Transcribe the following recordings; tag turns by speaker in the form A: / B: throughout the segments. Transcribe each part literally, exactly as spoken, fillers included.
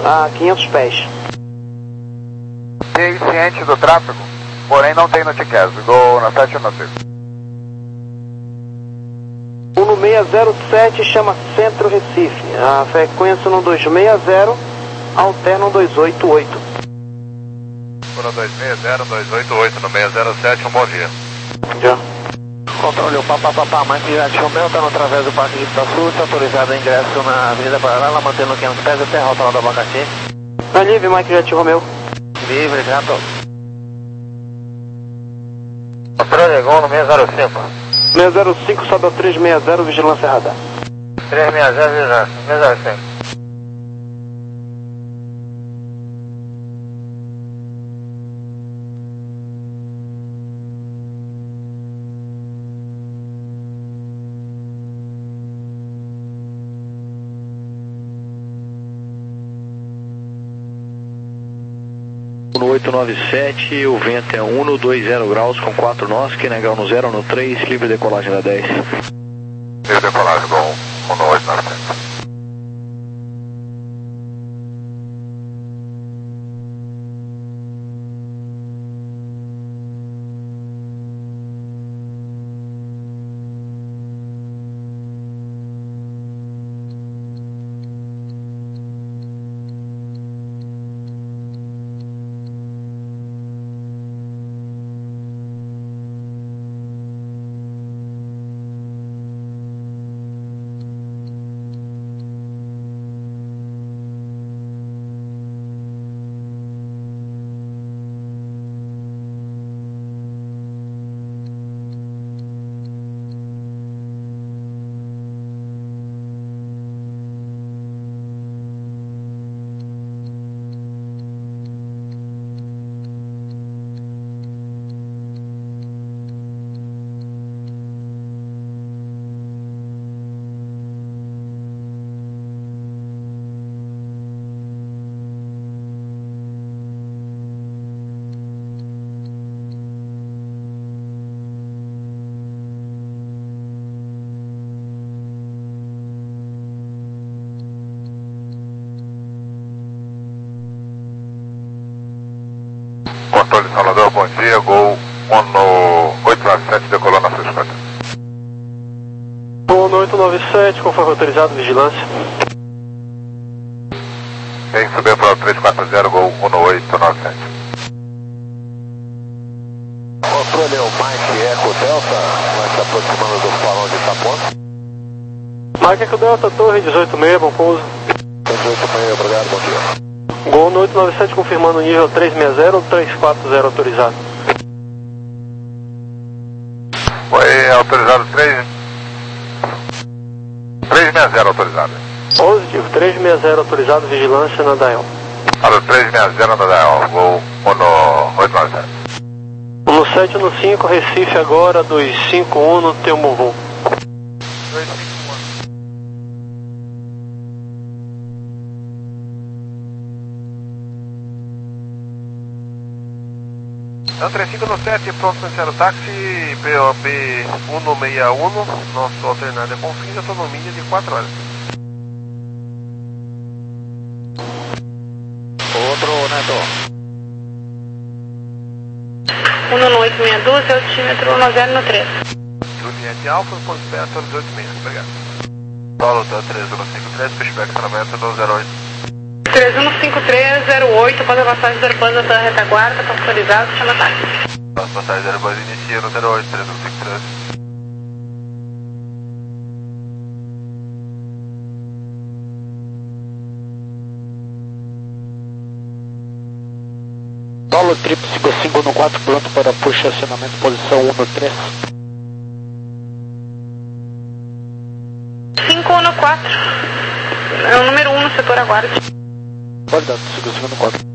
A: a quinhentos pés.
B: Fiquei ciente do tráfego, porém não tem noticast. Gol na sete no seis.
A: O no seis zero sete chama Centro Recife. A frequência no dois seis zero alterna no dois oito oito.
B: No dois seis zero, dois oito oito, no seis zero sete, um bom dia.
A: Já.
C: Controle, o papapá, Mike Jet Romeo, está no através do Parque de Itaçu, está autorizado o ingresso na Avenida Paralela, mantendo quinhentos pés até a rota lá do Abacaxi.
A: Tá livre, Mike Jet Romeo.
C: Livre, gato. Controle, Gol no seis zero cinco.
A: seis zero cinco sobe ao três seis zero, vigilância radar.
C: três seis zero, vigilância, seis zero cinco.
D: No oito nove sete, o vento é um no dois zero graus com quatro nós, que negal no zero no três, livre decolagem da dez.
B: Livre decolagem, Gol um no oito nove sete. Controle Salvador, bom dia, Gol um no oito nove sete, decolou na sua escuta.
A: Gol no oito nove sete, conforme autorizado, vigilância.
B: Quem subiu para o três quatro zero, Gol um no oito nove sete.
C: Controle, o Mike Eco Delta, vai se aproximando do farol de Itapuã.
A: Mike Eco Delta, torre dezoito seis, bom pouso.
C: dezoito seis, obrigado, bom dia.
A: Gol no oito nove sete, confirmando o nível três seis zero, três quatro zero autorizado.
B: Foi autorizado três seis zero autorizado.
A: Positivo, três seis zero autorizado, vigilância na Dial.
B: Para o três seis zero na Dial, Gol um no oito nove sete.
A: No sete no cinco, Recife agora, dois cinco um no Telmo Voo.
B: dois cinco um. É o três cinco no sete, pronto para iniciar o táxi, P O B um no seis um, nosso alternado é Confins, autonomia de quatro horas.
C: Outro, Neto.
E: um no oito seis dois, altímetro no zero no três.
B: Juliette Alfa, ponto perto, dezoito seis, obrigado. Solo, três um cinco três, pushback travessa do zero oito.
E: três um cinco três zero oito, após a passagem do Airbus da retaguarda, está autorizado, chama táxi.
B: Após a passagem do Airbus inicia no zero oito, três um cinco três.
C: Solo triplo cinco cinco no quatro, pronto para push acionamento, posição um no três.
E: cinco um no quatro. É o número um no setor aguarde.
C: Pode dar, cinco cinco no quatro.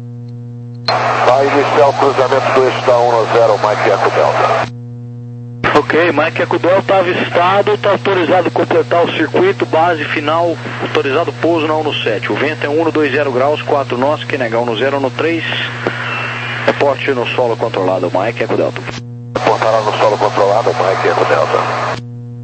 C: Vai iniciar o cruzamento do eixo da um no zero, Mike Eco Delta.
D: Ok, Mike Eco Delta avistado, está autorizado a completar o circuito, base final, autorizado pouso na um no sete. O vento é um no dois zero graus, quatro nós, que negar um no zero no três. Reporte no solo controlado, Mike Eco Delta.
C: Reportaram no solo controlado, Mike Eco Delta.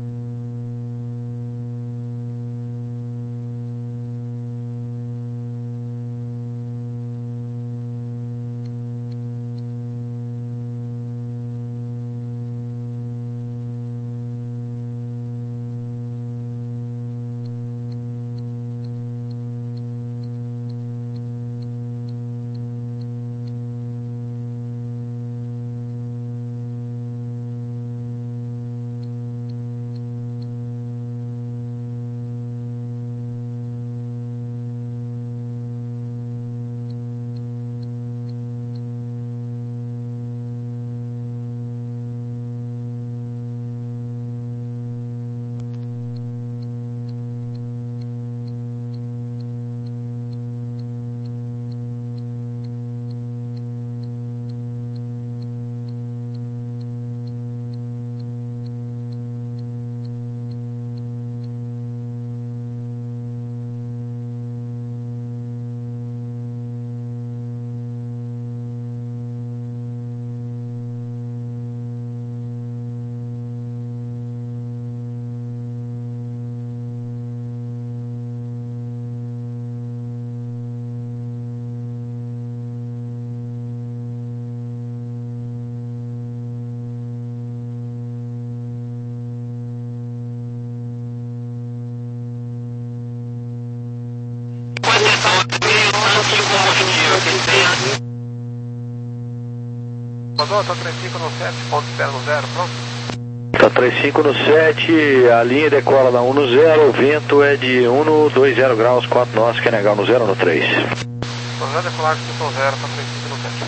B: Mandou, tá três cinco no sete, ponto espera no zero, pronto?
D: Tá três cinco no sete, a linha decola na um no zero, o vento é de um no dois zero graus, quatro nós, que negar no zero no três.
B: Projeto decolar de zero, tá três cinco no sete.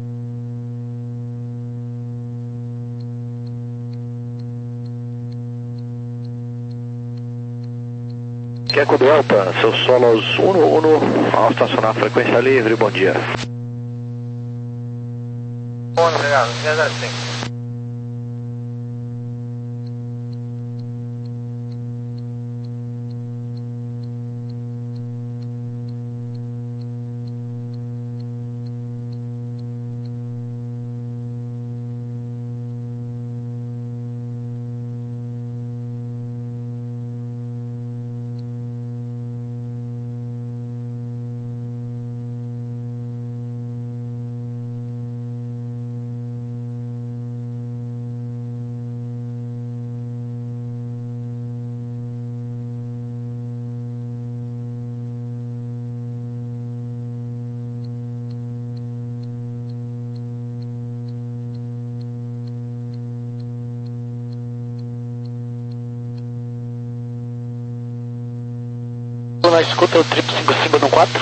D: Eco Delta, seu solo aos um no um, ao estacionar frequência livre, bom dia.
B: Bom, obrigado, zero cinco.
C: Na escuta o triplo cinco cinco no quatro.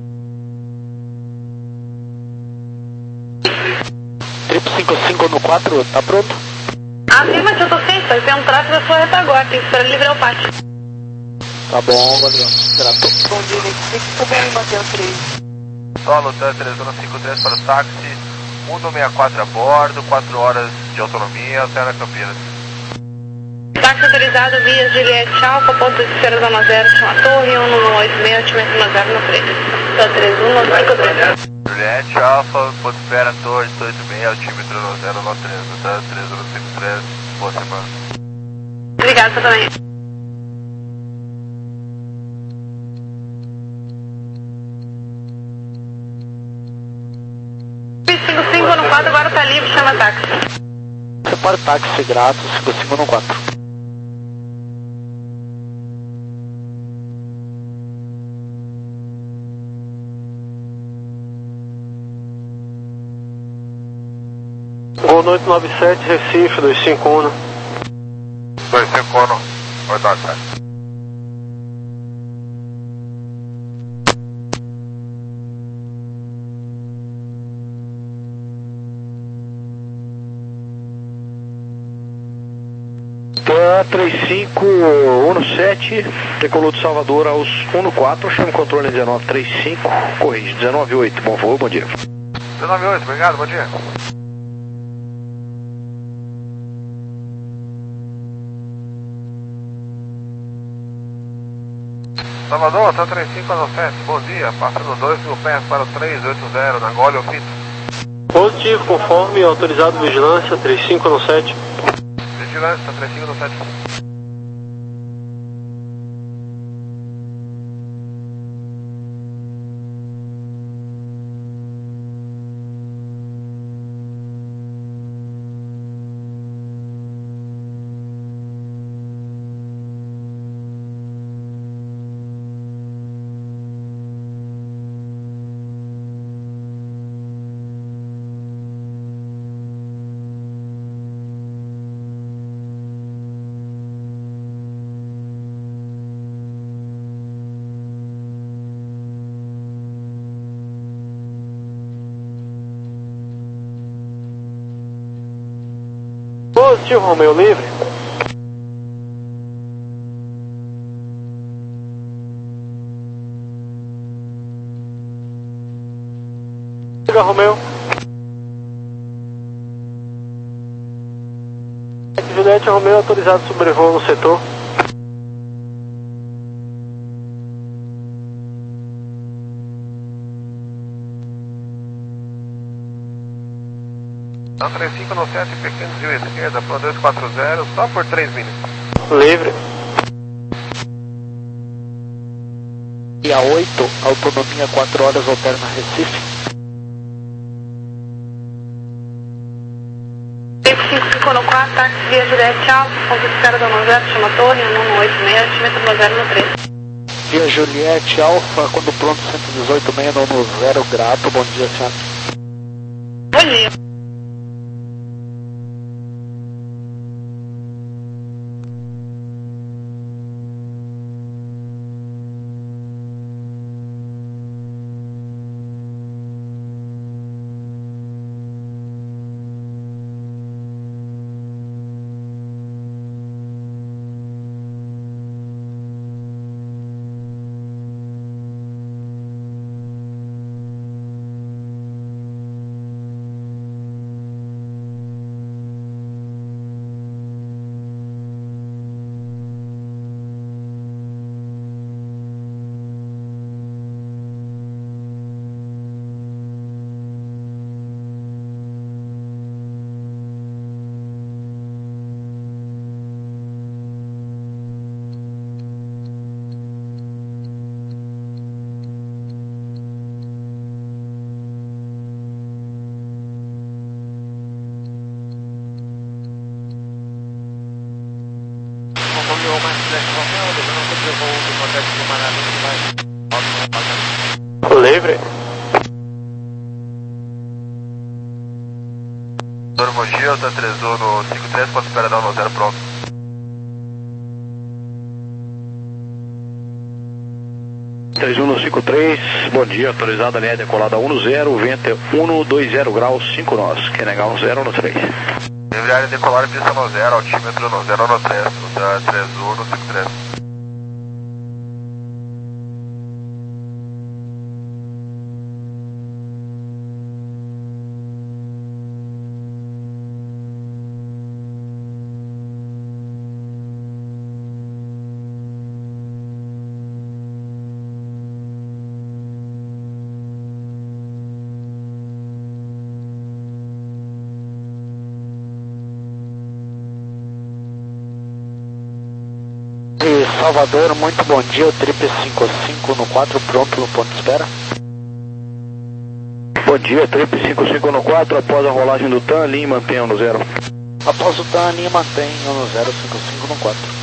C: Triplo cinco cinco no quatro, tá pronto?
E: Afirma-se, eu tô sem, tem um tráfego da sua reta agora, tem que esperar livrar o pátio.
C: Tá bom, valeu. Tratou.
F: Bom dia, tem que subir aí, Matheus três.
B: Solo três um cinco três para o táxi, um no sessenta e quatro a bordo, quatro horas de autonomia, Serra Campinas.
E: Táxi autorizado, vias Juliette Alfa, ponto de espera zona zero, chama torre, um no oito seis, altimento no zero no três. Tá três um no cinco três.
B: Juliette Alfa, ponto de espera, torre, oito seis, altímetro no zero no três, tá três um cinco três, boa semana.
E: Obrigado, você também. cinco cinco no quatro, agora tá livre, chama táxi.
C: Separa táxi grátis, cinco cinco no quatro.
A: Gol noite nove sete, Recife, dois cinco um.
B: dois cinco um, oi, tá certo.
D: Tá três cinco um no sete, decolou de Salvador aos um no quatro, chama o controle dezenove trinta e cinco, corrige dezenove oito, bom voo, bom dia.
B: dezenove oito, obrigado, bom dia. Salvador, Hotel trinta e cinco no sete, bom dia, passando dois mil pés para o trezentos e oitenta na Gólio Fito.
A: Positivo, conforme autorizado vigilância trinta e cinco no sete.
B: Vigilância, trinta e cinco no sete.
A: Positivo, Romeu, livre. Liga, Romeu. Juliette, Romeu, autorizado sobrevoo no setor.
B: Então, trinta e cinco no sete, pequeno desvio à esquerda, para dois quatro zero, só por três milhas.
A: Livre.
D: E a oito, autonomia quatro horas, alterna Recife.
E: trinta e cinco cinco no quatro, táxi via Juliette Alfa, ponto de espera da nove zero, chama torre, um um oito seis, altímetro nove zero no três.
D: Via Juliette Alfa, quando pronto, cento e dezoito, seis no zero, grato, bom dia, senhor.
E: Bom dia.
A: Livre.
B: Mogi, Hotel três um no cinco três, pode esperar dar um zero pronto.
D: três um no cinco três, bom dia, autorizada linha decolada um no zero, vento é um no dois zero graus, cinco nós, quer negar um zero no três.
B: Livre área decolar, pista no zero, altímetro no zero no três, Hotel três um no cinco três.
D: Salvador, muito bom dia, o Trip cinco cinco no quatro, pronto no ponto de espera. Bom dia, Trip cinco cinco no quatro, após a rolagem do T A N, linha mantenha no zero. Após o T A N, linha mantenha no zero cinco cinco no quatro.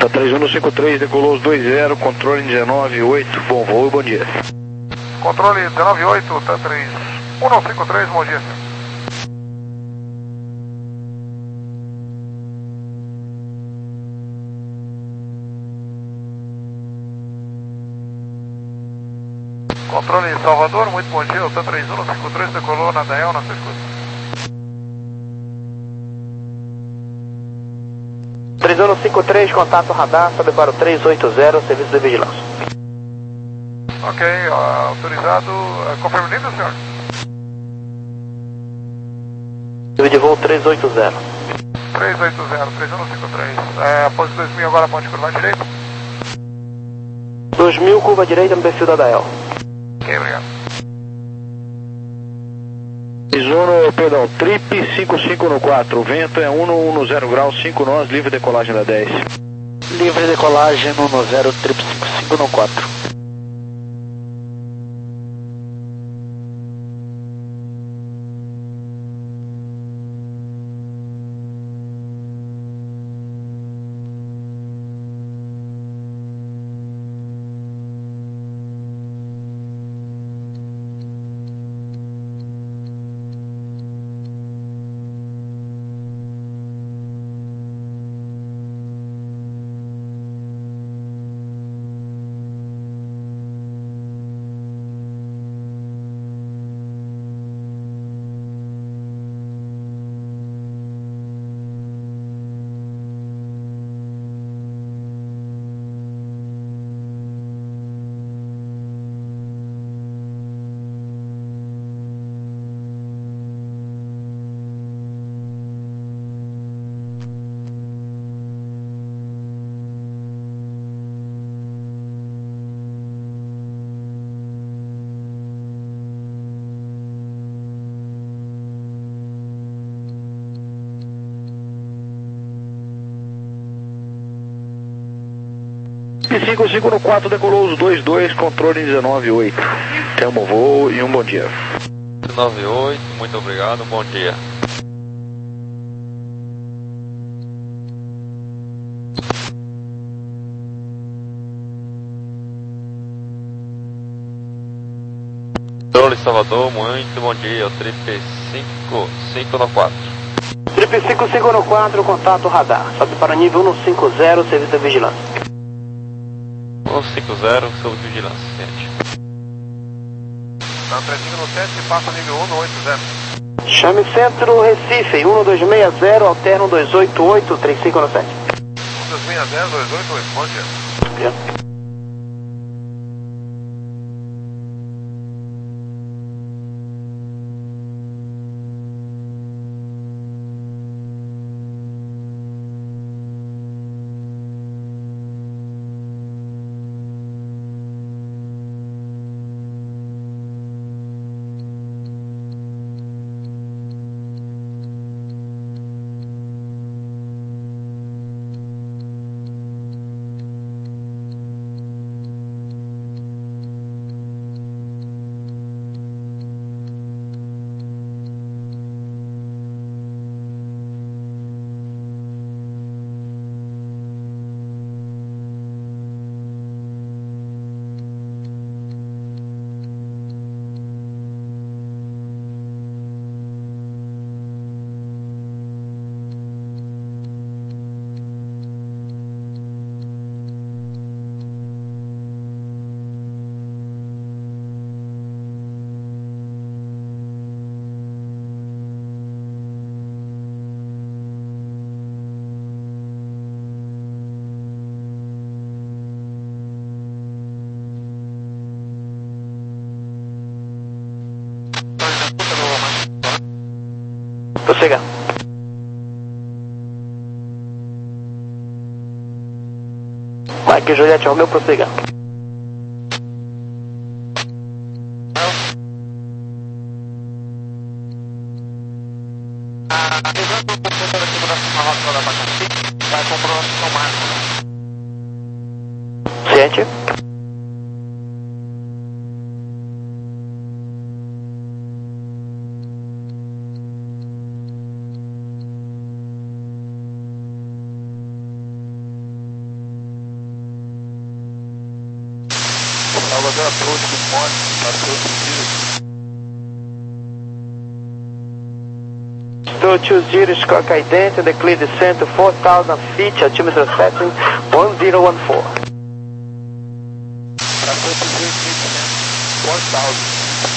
D: Tá três um cinco três, decolou os dois zero, controle dezenove oito, bom voo e bom dia.
B: Controle dezenove oito, tá três um cinco três, bom dia. Controle Salvador, muito bom dia, o T A três um cinco três decolou na Dael, na sua escuta.
A: três um cinco três, contato radar, sobe para o três oito zero, serviço de vigilância.
B: Ok, uh, autorizado, uh, confirma o nível, senhor?
A: Nível de voo três oito zero.
B: três oito zero, três um cinco três, é, após dois mil agora, ponte curva direita.
A: dois mil, curva direita no perfil da Dael.
B: Ok, obrigado.
D: Isono, perdão, trip cinco cinco no quatro, o vento é um zero graus, cinco nós, livre decolagem da dez.
C: Livre decolagem um zero, trip cinco cinco no quatro.
D: cinco cinco no quatro, decolou os dois dois, controle dezenove oito. Tenha um bom voo e um bom dia.
G: dezenove oito, muito obrigado, bom dia. Controle Salvador, muito bom dia, o trip cinco cinco no quatro.
A: Trip cinco cinco no quatro, contato radar, sobe para nível um cinco zero, serviço de vigilância.
G: um cinco zero, sob vigilância, gente.
B: Tá três no sete, passa nível um no oito zero.
A: Chame Centro Recife, um dois seis zero, alterno dois oito oito, três cinco no sete.
B: um dois seis zero, dois oito oito, bom dia.
A: Obrigado. Prossiga. Mike Juliette Romeu, prossiga. Ciente.
C: approach to port, approach to zero.
A: two two zero, Squawk Identity, declare descent to four thousand feet, altimeter setting one zero one four.
C: Approach to zero, four thousand.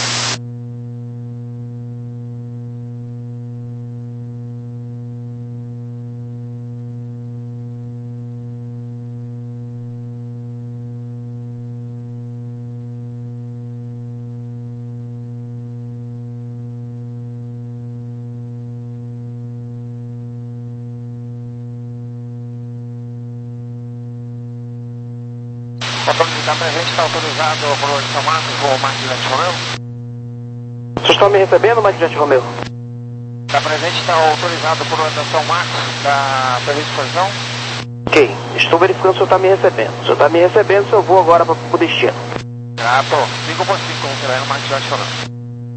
C: Está presente, está autorizado por São Marcos, voo Mark Juliette Romeo?
A: Vocês estão me recebendo, Mark Juliette Romeo?
C: Está presente, está autorizado por São Marcos, da serviço de posição?
A: Ok, estou verificando se o senhor está me recebendo. Se o senhor está me recebendo, eu vou agora para o destino.
C: Ah, tô. cinco por cinco, será no Mark Juliette Romeo.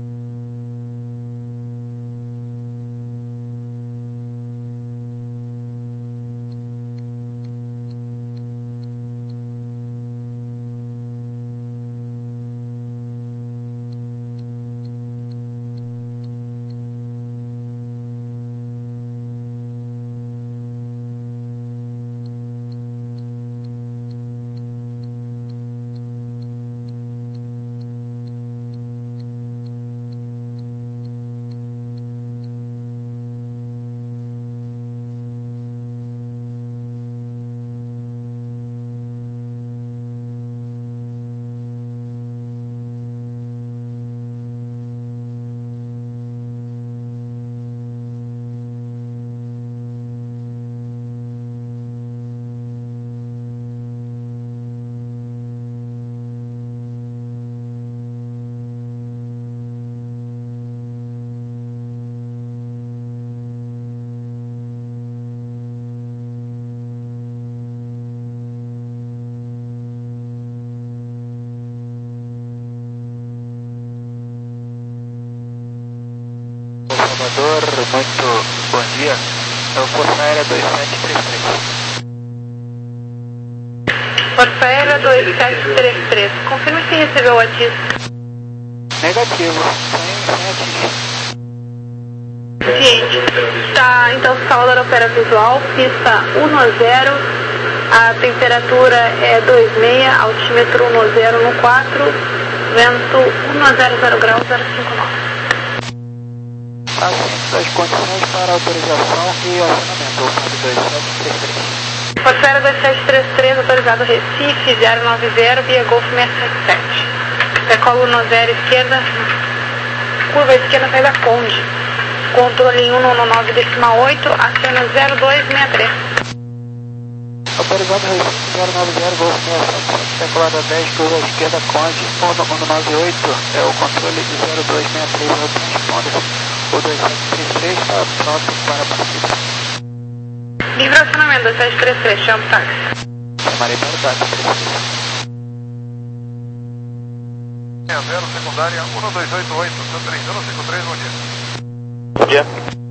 C: Salvador, muito bom dia. É o Força Aérea dois sete três três.
E: Força Aérea dois sete três três. Confirme se recebeu o atis.
C: Negativo, sem, sem atis.
E: Ciente. Tá, então Salvador opera visual, pista um zero, a temperatura é dois seis, altímetro um zero no quatro, vento um zero zero graus zero cinco nove.
C: Assento as condições para autorização e acionamento, dois sete três três.
E: Força Aérea dois sete três três, autorizado Recife, zero nove zero, via Golf seis sete sete. Decolo no zero esquerda, curva esquerda, saída Conde. Controle um no nove decimal oito, acena zero dois seis três.
C: Autorizado Recife zero nove zero, Golf seis sete sete, decolada dez, curva esquerda Conde, um no nove oito, é o controle de zero dois seis três, é o transponder. O dois sete três três está pronto para partir.
E: Livre acionamento dois sete três três, chama o táxi.
C: Chamarei para o táxi três três.
B: zero, secundária um dois oito oito, Santa três zero cinco três, bom dia.
A: Bom dia.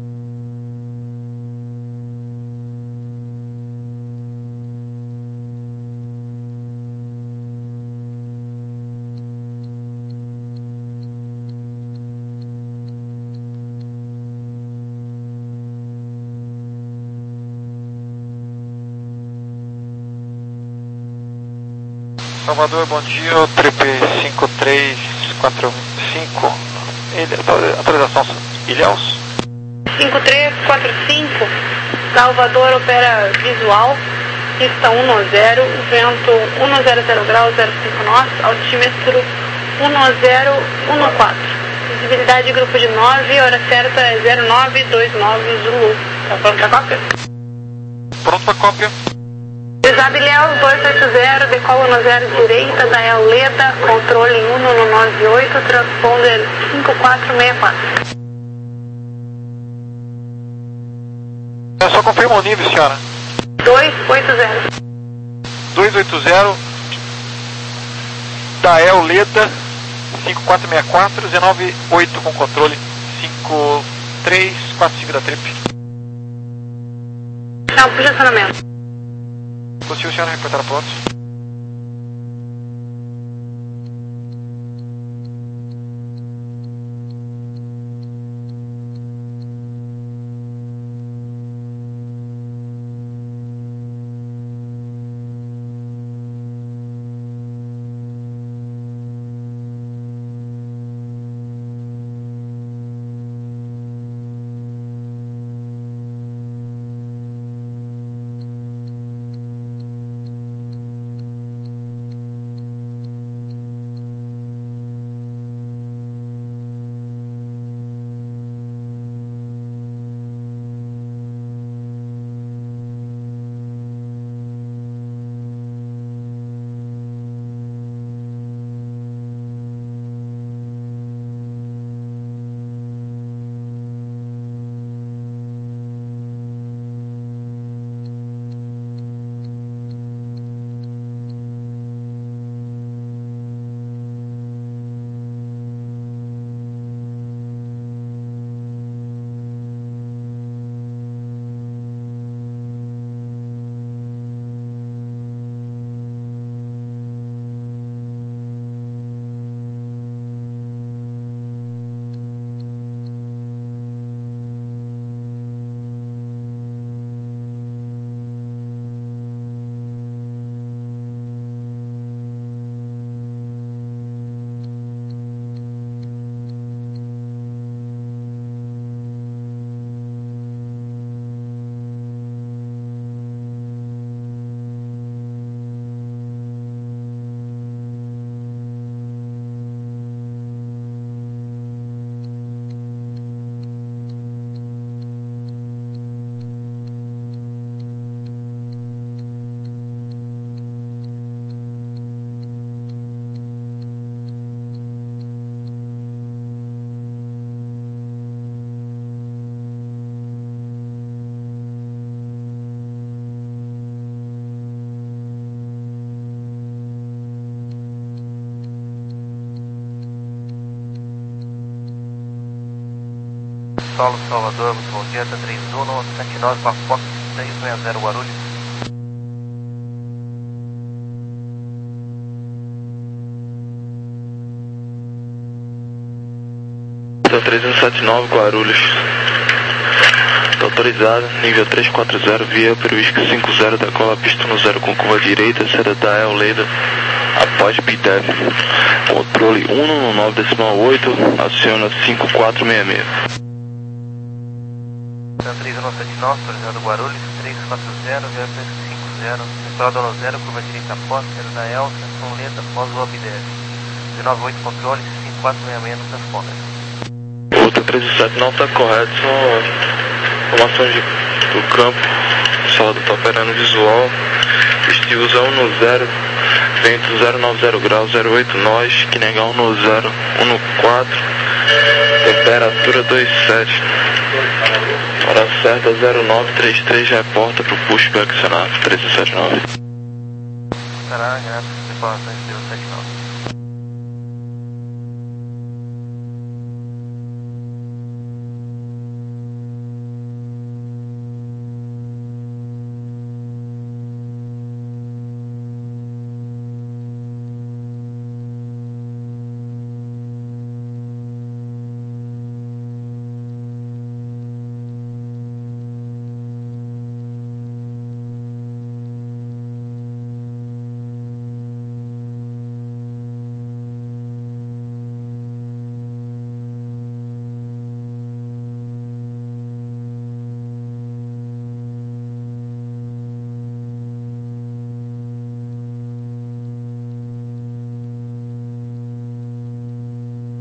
C: Salvador, bom dia, o trip cinco três quatro cinco, autorização Ilhéus.
E: cinco três quatro cinco, Salvador opera visual, pista um zero, vento um zero zero graus zero cinco nós, altímetro um zero um quatro. Visibilidade grupo de nove, hora certa é zero nove dois nove Zulu. Tá pronto pra cópia?
C: Pronto pra cópia.
E: Desab Ilhéus dois oito zero, decola no zero direita, da El Leda, controle um no nove oito, transponder cinco quatro seis quatro.
C: Eu só confirma o nível, senhora.
E: dois oito zero.
C: dois oito zero, da El Leda, cinco quatro seis quatro, nove oito com controle, cinco três quatro cinco da trip.
E: Não, posicionamento.
C: Possível, senhora, reportar pontos.
B: Saulo, Salvador, muito bom dia, três um sete nove para Fox três seis zero Guarulhos.
H: três um sete nove Guarulhos. Está autorizado, nível três quatro zero, via para o Whisky cinco zero, decola a pista no zero com curva direita, saída da El Leida, após B D E V. Controle um no nove decimal oito, aciona cinco quatro seis seis.
B: três um sete nove, autorizado Guarulhos, três quatro zero, via para cinco zero, decola no zero, curva direita após, saída da El, seção lenta, após o B D E V. dezenove oito, controle, cinco quatro seis seis no transponder.
H: Outra três sete não está correto, são informações de, do campo, o saldo está operando visual, vestido um no zero, vento zero nove zero graus, zero oito nós, que negar um no zero, um no quatro, temperatura dois sete, hora certa zero nove três três, reporta para o pushback Senado três sete nove.
B: Será, graças às informações do sete nove.